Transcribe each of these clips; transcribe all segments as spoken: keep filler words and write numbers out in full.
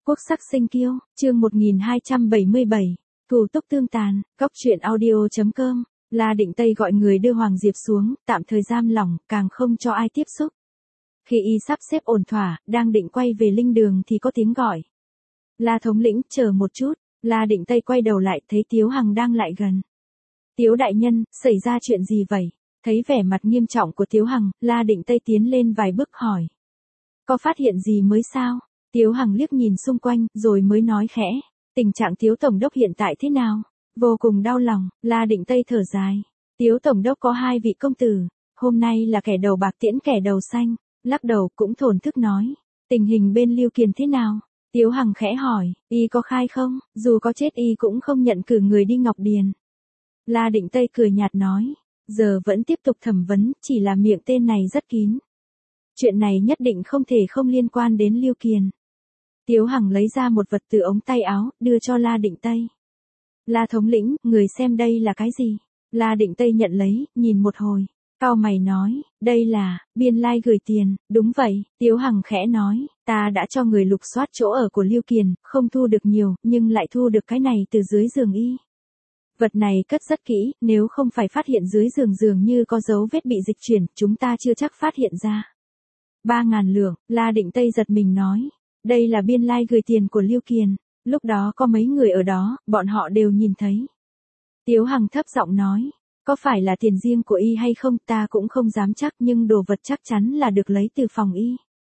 Quốc sắc sinh kiêu, chương một nghìn hai trăm bảy mươi bảy, Cừu túc tương tàn, cóc truyện audio.com, La Định Tây gọi người đưa Hoàng Diệp xuống, tạm thời giam lỏng, càng không cho ai tiếp xúc. Khi y sắp xếp ổn thỏa, đang định quay về linh đường thì có tiếng gọi. La thống lĩnh, chờ một chút. La Định Tây quay đầu lại, thấy Tiếu Hằng đang lại gần. Tiếu đại nhân, xảy ra chuyện gì vậy? Thấy vẻ mặt nghiêm trọng của Tiếu Hằng, La Định Tây tiến lên vài bước hỏi. Có phát hiện gì mới sao? Tiếu Hằng liếc nhìn xung quanh, rồi mới nói khẽ. Tình trạng Tiếu Tổng đốc hiện tại thế nào? Vô cùng đau lòng. La Định Tây thở dài. Tiếu Tổng đốc có hai vị công tử. Hôm nay là kẻ đầu bạc tiễn kẻ đầu xanh. Lắc đầu cũng thổn thức nói. Tình hình bên Lưu Kiền thế nào? Tiếu Hằng khẽ hỏi. Y có khai không? Dù có chết y cũng không nhận cử người đi Ngọc Điền. La Định Tây cười nhạt nói. Giờ vẫn tiếp tục thẩm vấn, chỉ là miệng tên này rất kín. Chuyện này nhất định không thể không liên quan đến Lưu Kiền. Tiếu Hằng lấy ra một vật từ ống tay áo, đưa cho La Định Tây. La thống lĩnh, người xem đây là cái gì? La Định Tây nhận lấy, nhìn một hồi. Cau mày nói, đây là, biên lai gửi tiền, đúng vậy. Tiếu Hằng khẽ nói, ta đã cho người lục soát chỗ ở của Lưu Kiền, không thu được nhiều, nhưng lại thu được cái này từ dưới giường y. Vật này cất rất kỹ, nếu không phải phát hiện dưới giường dường như có dấu vết bị dịch chuyển, chúng ta chưa chắc phát hiện ra. Ba ngàn lượng, La Định Tây giật mình nói. Đây là biên lai gửi tiền của Lưu Kiền. Lúc đó có mấy người ở đó, bọn họ đều nhìn thấy. Tiếu Hằng thấp giọng nói. Có phải là tiền riêng của y hay không ta cũng không dám chắc, nhưng đồ vật chắc chắn là được lấy từ phòng y.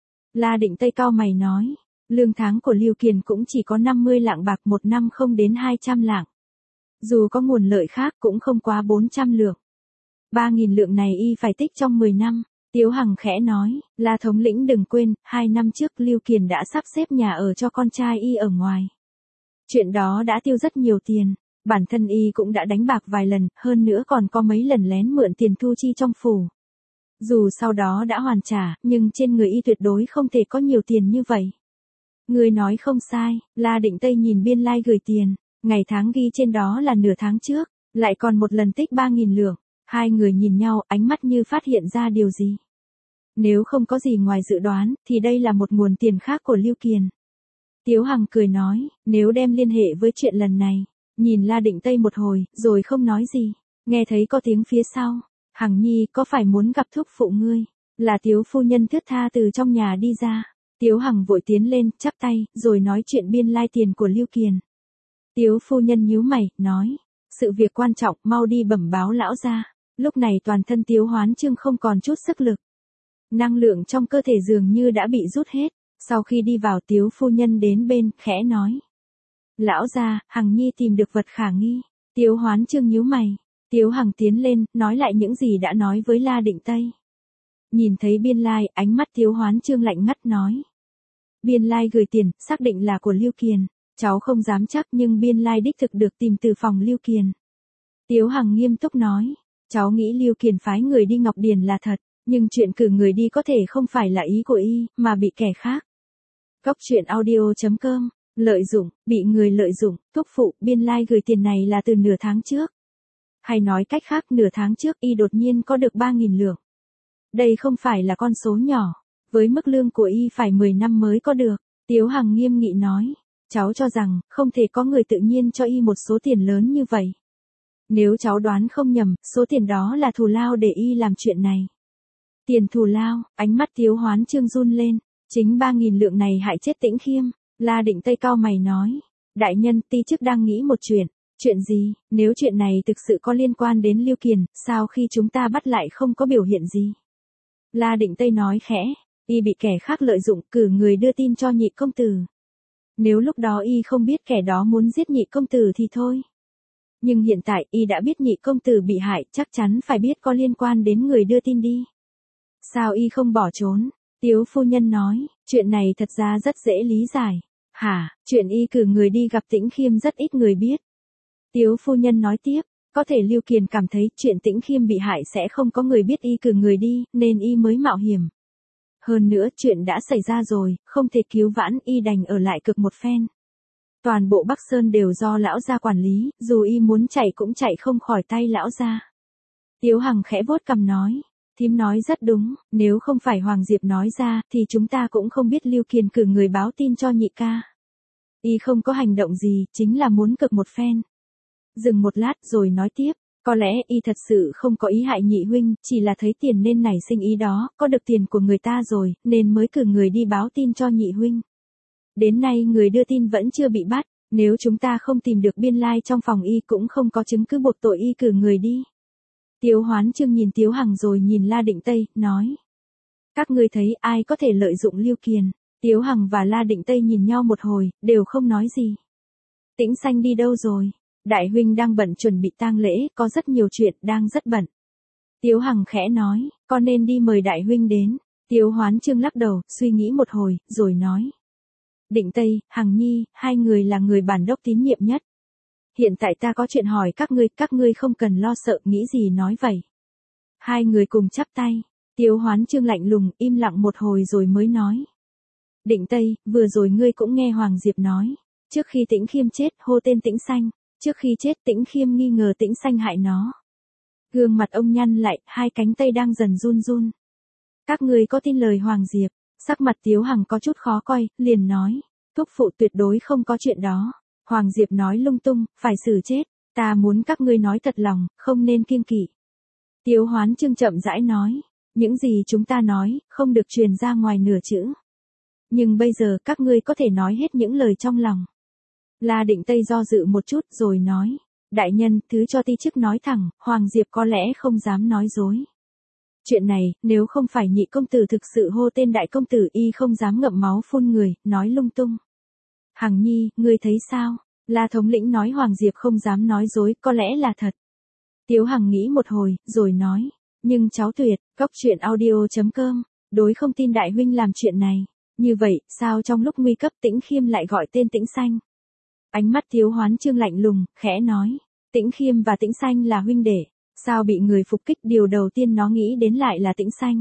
La Định Tây cau mày nói. Lương tháng của Lưu Kiền cũng chỉ có năm mươi lạng bạc, một năm không đến hai trăm lạng. Dù có nguồn lợi khác cũng không quá bốn trăm lượng. ba nghìn lượng này y phải tích trong mười năm. Tiếu Hằng khẽ nói, La thống lĩnh đừng quên, hai năm trước Lưu Kiền đã sắp xếp nhà ở cho con trai y ở ngoài. Chuyện đó đã tiêu rất nhiều tiền, bản thân y cũng đã đánh bạc vài lần, hơn nữa còn có mấy lần lén mượn tiền thu chi trong phủ. Dù sau đó đã hoàn trả, nhưng trên người y tuyệt đối không thể có nhiều tiền như vậy. Người nói không sai, La Định Tây nhìn biên lai gửi tiền, ngày tháng ghi trên đó là nửa tháng trước, lại còn một lần tích ba nghìn lượng. Hai người nhìn nhau, ánh mắt như phát hiện ra điều gì. Nếu không có gì ngoài dự đoán, thì đây là một nguồn tiền khác của Lưu Kiền. Tiếu Hằng cười nói, nếu đem liên hệ với chuyện lần này, nhìn La Định Tây một hồi, rồi không nói gì. Nghe thấy có tiếng phía sau, Hằng nhi có phải muốn gặp thúc phụ ngươi? Là Tiếu phu nhân thướt tha từ trong nhà đi ra. Tiếu Hằng vội tiến lên, chắp tay, rồi nói chuyện biên lai tiền của Lưu Kiền. Tiếu phu nhân nhíu mày, nói, sự việc quan trọng, mau đi bẩm báo lão gia. Lúc này toàn thân Tiếu Hoán Chương không còn chút sức lực. Năng lượng trong cơ thể dường như đã bị rút hết. Sau khi đi vào, Tiếu phu nhân đến bên, khẽ nói. Lão gia, Hằng nhi tìm được vật khả nghi. Tiếu Hoán Chương nhíu mày. Tiếu Hằng tiến lên, nói lại những gì đã nói với La Định Tây. Nhìn thấy biên lai, ánh mắt Tiếu Hoán Chương lạnh ngắt nói. Biên lai gửi tiền, xác định là của Lưu Kiền. Cháu không dám chắc, nhưng biên lai đích thực được tìm từ phòng Lưu Kiền. Tiếu Hằng nghiêm túc nói. Cháu nghĩ Lưu Kiền phái người đi Ngọc Điền là thật, nhưng chuyện cử người đi có thể không phải là ý của y, mà bị kẻ khác. Cóc truyện audio.com, lợi dụng, bị người lợi dụng, thúc phụ, biên lai gửi tiền này là từ nửa tháng trước. Hay nói cách khác, nửa tháng trước y đột nhiên có được ba nghìn lượng. Đây không phải là con số nhỏ, với mức lương của y phải mười năm mới có được. Tiếu Hằng nghiêm nghị nói, cháu cho rằng, không thể có người tự nhiên cho y một số tiền lớn như vậy. Nếu cháu đoán không nhầm, số tiền đó là thù lao để y làm chuyện này. Tiền thù lao, ánh mắt Tiếu Hoán Chương run lên, chính ba nghìn lượng này hại chết Tĩnh Khiêm. La Định Tây cau mày nói, đại nhân, ti chức đang nghĩ một chuyện. Chuyện gì? Nếu chuyện này thực sự có liên quan đến Lưu Kiền, sao khi chúng ta bắt lại không có biểu hiện gì? La Định Tây nói khẽ, y bị kẻ khác lợi dụng, cử người đưa tin cho nhị công tử. Nếu lúc đó y không biết kẻ đó muốn giết nhị công tử thì thôi. Nhưng hiện tại y đã biết nhị công tử bị hại, chắc chắn phải biết có liên quan đến người đưa tin đi. Sao y không bỏ trốn? Tiếu phu nhân nói, chuyện này thật ra rất dễ lý giải. Hả, chuyện y cử người đi gặp Tĩnh Khiêm rất ít người biết. Tiếu phu nhân nói tiếp, có thể Lưu Kiền cảm thấy chuyện Tĩnh Khiêm bị hại sẽ không có người biết y cử người đi, nên y mới mạo hiểm. Hơn nữa, chuyện đã xảy ra rồi, không thể cứu vãn, y đành ở lại cực một phen. Toàn bộ Bắc Sơn đều do lão gia quản lý, dù y muốn chạy cũng chạy không khỏi tay lão gia. Tiếu Hằng khẽ vuốt cằm nói, thím nói rất đúng, nếu không phải Hoàng Diệp nói ra, thì chúng ta cũng không biết Lưu Kiền cử người báo tin cho nhị ca. Y không có hành động gì, chính là muốn cực một phen. Dừng một lát rồi nói tiếp, có lẽ y thật sự không có ý hại nhị huynh, chỉ là thấy tiền nên nảy sinh ý đó, có được tiền của người ta rồi, nên mới cử người đi báo tin cho nhị huynh. Đến nay người đưa tin vẫn chưa bị bắt, nếu chúng ta không tìm được biên lai trong phòng y cũng không có chứng cứ buộc tội y cử người đi. Tiếu Hoán Chương nhìn Tiếu Hằng rồi nhìn La Định Tây, nói. Các ngươi thấy ai có thể lợi dụng Lưu Kiền? Tiếu Hằng và La Định Tây nhìn nhau một hồi, đều không nói gì. Tĩnh Xanh đi đâu rồi? Đại huynh đang bận chuẩn bị tang lễ, có rất nhiều chuyện, đang rất bận. Tiếu Hằng khẽ nói, con nên đi mời đại huynh đến. Tiếu Hoán Chương lắc đầu, suy nghĩ một hồi, rồi nói. Định Tây, Hằng Nhi, hai người là người bản đốc tín nhiệm nhất. Hiện tại ta có chuyện hỏi các ngươi, các ngươi không cần lo sợ, nghĩ gì nói vậy. Hai người cùng chắp tay. Tiếu Hoán Chương lạnh lùng, im lặng một hồi rồi mới nói. Định Tây, vừa rồi ngươi cũng nghe Hoàng Diệp nói. Trước khi Tĩnh Khiêm chết, hô tên Tĩnh Xanh. Trước khi chết Tĩnh Khiêm nghi ngờ Tĩnh Xanh hại nó. Gương mặt ông nhăn lại, hai cánh tay đang dần run run. Các ngươi có tin lời Hoàng Diệp? Sắc mặt Tiếu Hằng có chút khó coi, liền nói. Thúc phụ tuyệt đối không có chuyện đó. Hoàng Diệp nói lung tung, phải xử chết. Ta muốn các ngươi nói thật lòng, không nên kiêng kỵ. Tiếu Hoán Chương chậm rãi nói. Những gì chúng ta nói, không được truyền ra ngoài nửa chữ. Nhưng bây giờ các ngươi có thể nói hết những lời trong lòng. La Định Tây do dự một chút rồi nói. Đại nhân, thứ cho ti chức nói thẳng, Hoàng Diệp có lẽ không dám nói dối. Chuyện này, nếu không phải nhị công tử thực sự hô tên đại công tử y không dám ngậm máu phun người, nói lung tung. Hằng Nhi, ngươi thấy sao? La thống lĩnh nói Hoàng Diệp không dám nói dối, có lẽ là thật. Tiếu Hằng nghĩ một hồi, rồi nói. Nhưng cháu tuyệt, góc truyện audio chấm com, đối không tin đại huynh làm chuyện này. Như vậy, sao trong lúc nguy cấp Tĩnh Khiêm lại gọi tên Tĩnh Xanh? Ánh mắt Tiếu Hoán Chương lạnh lùng, khẽ nói. Tĩnh Khiêm và Tĩnh Xanh là huynh đệ. Sao bị người phục kích điều đầu tiên nó nghĩ đến lại là Tĩnh Xanh?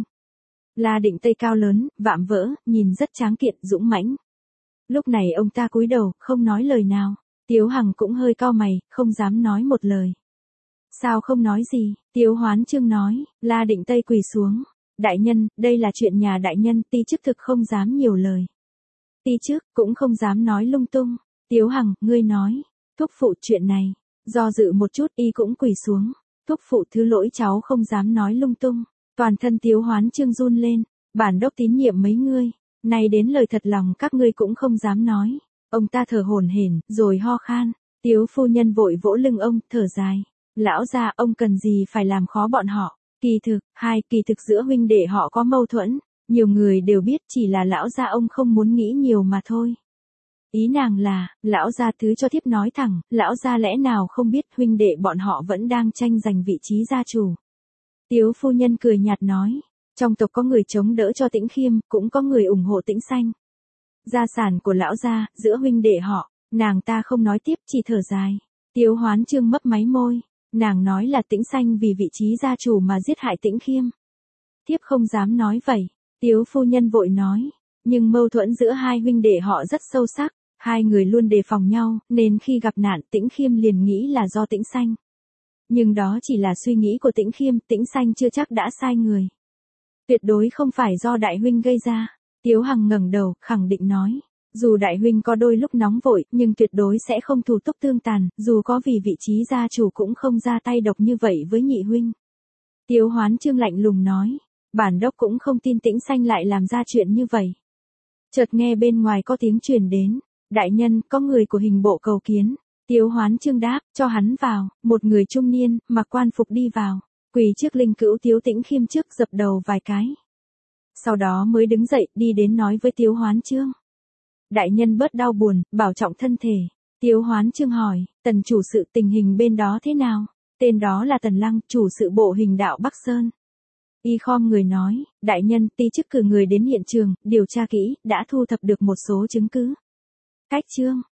La Định Tây cao lớn, vạm vỡ, nhìn rất tráng kiện, dũng mãnh. Lúc này ông ta cúi đầu, không nói lời nào. Tiếu Hằng cũng hơi cau mày, không dám nói một lời. Sao không nói gì? Tiếu Hoán Chương nói. La Định Tây quỳ xuống. Đại nhân, đây là chuyện nhà đại nhân, ti chức thực không dám nhiều lời. Ti chức cũng không dám nói lung tung. Tiếu Hằng, ngươi nói. Thúc phụ chuyện này. Do dự một chút y cũng quỳ xuống. Thúc phụ thứ lỗi cháu không dám nói lung tung. Toàn thân Tiếu Hoán Chương run lên. Bản đốc tín nhiệm mấy ngươi. Nay đến lời thật lòng các ngươi cũng không dám nói. Ông ta thở hổn hển, rồi ho khan. Tiếu phu nhân vội vỗ lưng ông, thở dài. Lão gia, ông cần gì phải làm khó bọn họ. Kỳ thực, hai, kỳ thực giữa huynh đệ họ có mâu thuẫn. Nhiều người đều biết chỉ là lão gia ông không muốn nghĩ nhiều mà thôi. Ý nàng là, lão gia thứ cho thiếp nói thẳng, lão gia lẽ nào không biết huynh đệ bọn họ vẫn đang tranh giành vị trí gia chủ. Tiếu phu nhân cười nhạt nói, trong tộc có người chống đỡ cho Tĩnh Khiêm, cũng có người ủng hộ Tĩnh Xanh. Gia sản của lão gia, giữa huynh đệ họ, nàng ta không nói tiếp chỉ thở dài. Tiếu Hoán Chương mấp máy môi, nàng nói là Tĩnh Xanh vì vị trí gia chủ mà giết hại Tĩnh Khiêm. Thiếp không dám nói vậy. Tiếu phu nhân vội nói, nhưng mâu thuẫn giữa hai huynh đệ họ rất sâu sắc. Hai người luôn đề phòng nhau, nên khi gặp nạn Tĩnh Khiêm liền nghĩ là do Tĩnh Xanh. Nhưng đó chỉ là suy nghĩ của Tĩnh Khiêm, Tĩnh Xanh chưa chắc đã sai người. Tuyệt đối không phải do đại huynh gây ra. Tiếu Hằng ngẩng đầu, khẳng định nói. Dù đại huynh có đôi lúc nóng vội, nhưng tuyệt đối sẽ không thù túc tương tàn, dù có vì vị trí gia chủ cũng không ra tay độc như vậy với nhị huynh. Tiếu Hoán Chương lạnh lùng nói. Bản đốc cũng không tin Tĩnh Xanh lại làm ra chuyện như vậy. Chợt nghe bên ngoài có tiếng truyền đến. Đại nhân, có người của hình bộ cầu kiến. Tiếu Hoán Chương đáp, cho hắn vào. Một người trung niên, mặc quan phục đi vào. Quỳ trước linh cữu Tiếu Tĩnh Khiêm trước dập đầu vài cái. Sau đó mới đứng dậy, đi đến nói với Tiếu Hoán Chương. Đại nhân bớt đau buồn, bảo trọng thân thể. Tiếu Hoán Chương hỏi, tần chủ sự tình hình bên đó thế nào? Tên đó là Tần Lăng, chủ sự bộ hình đạo Bắc Sơn. Y khom người nói, đại nhân, ti chức cử người đến hiện trường, điều tra kỹ, đã thu thập được một số chứng cứ. Cách chương.